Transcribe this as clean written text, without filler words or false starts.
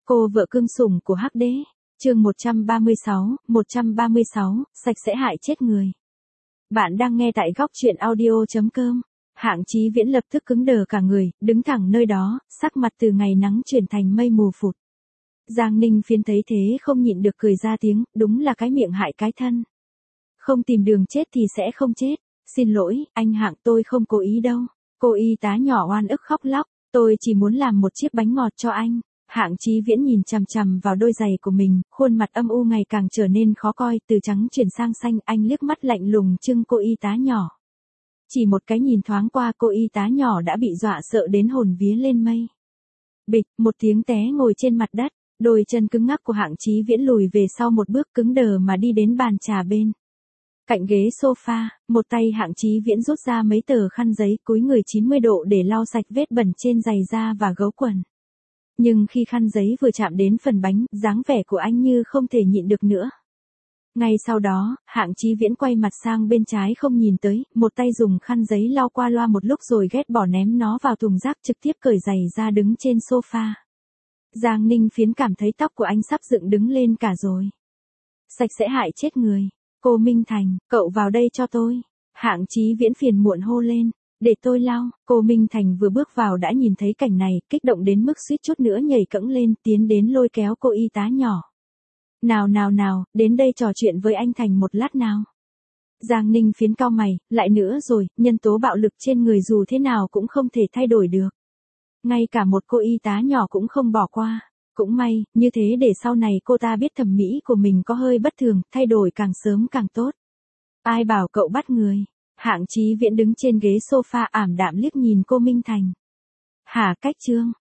Cô vợ cưng sủng của Hắc Đế. Chương 136, sạch sẽ hại chết người. Bạn đang nghe tại góc truyện audio.com. Hạng Chí Viễn lập tức cứng đờ cả người, đứng thẳng nơi đó, sắc mặt từ ngày nắng chuyển thành mây mù phụt. Giang Ninh Phiên thấy thế không nhịn được cười ra tiếng, đúng là cái miệng hại cái thân. Không tìm đường chết thì sẽ không chết. Xin lỗi, anh Hạng, tôi không cố ý đâu. Cô y tá nhỏ oan ức khóc lóc, tôi chỉ muốn làm một chiếc bánh ngọt cho anh. Hạng Chí Viễn nhìn chằm chằm vào đôi giày của mình, khuôn mặt âm u ngày càng trở nên khó coi, từ trắng chuyển sang xanh, anh liếc mắt lạnh lùng trưng cô y tá nhỏ. Chỉ một cái nhìn thoáng qua, cô y tá nhỏ đã bị dọa sợ đến hồn vía lên mây. Bịch, một tiếng té ngồi trên mặt đất, đôi chân cứng ngắc của Hạng Chí Viễn lùi về sau một bước, cứng đờ mà đi đến bàn trà bên cạnh ghế sofa, một tay Hạng Chí Viễn rút ra mấy tờ khăn giấy, cúi người 90 độ để lau sạch vết bẩn trên giày da và gấu quần. Nhưng khi khăn giấy vừa chạm đến phần bánh, dáng vẻ của anh như không thể nhịn được nữa. Ngay sau đó, Hạng Chí Viễn quay mặt sang bên trái không nhìn tới, một tay dùng khăn giấy lau qua loa một lúc rồi ghét bỏ ném nó vào thùng rác, trực tiếp cởi giày ra đứng trên sofa. Giang Ninh Phiến cảm thấy tóc của anh sắp dựng đứng lên cả rồi. Sạch sẽ hại chết người. Cô Minh Thành, cậu vào đây cho tôi. Hạng Chí Viễn phiền muộn hô lên. Để tôi lau. Cô Minh Thành vừa bước vào đã nhìn thấy cảnh này, kích động đến mức suýt chút nữa nhảy cẫng lên, tiến đến lôi kéo cô y tá nhỏ. Nào, đến đây trò chuyện với anh Thành một lát nào. Giang Ninh Phiến cau mày, lại nữa rồi, nhân tố bạo lực trên người dù thế nào cũng không thể thay đổi được. Ngay cả một cô y tá nhỏ cũng không bỏ qua. Cũng may, như thế để sau này cô ta biết thẩm mỹ của mình có hơi bất thường, thay đổi càng sớm càng tốt. Ai bảo cậu bắt người? Hạng Chí Viễn đứng trên ghế sofa ảm đạm liếc nhìn cô Minh Thành. Hả, cách Trương,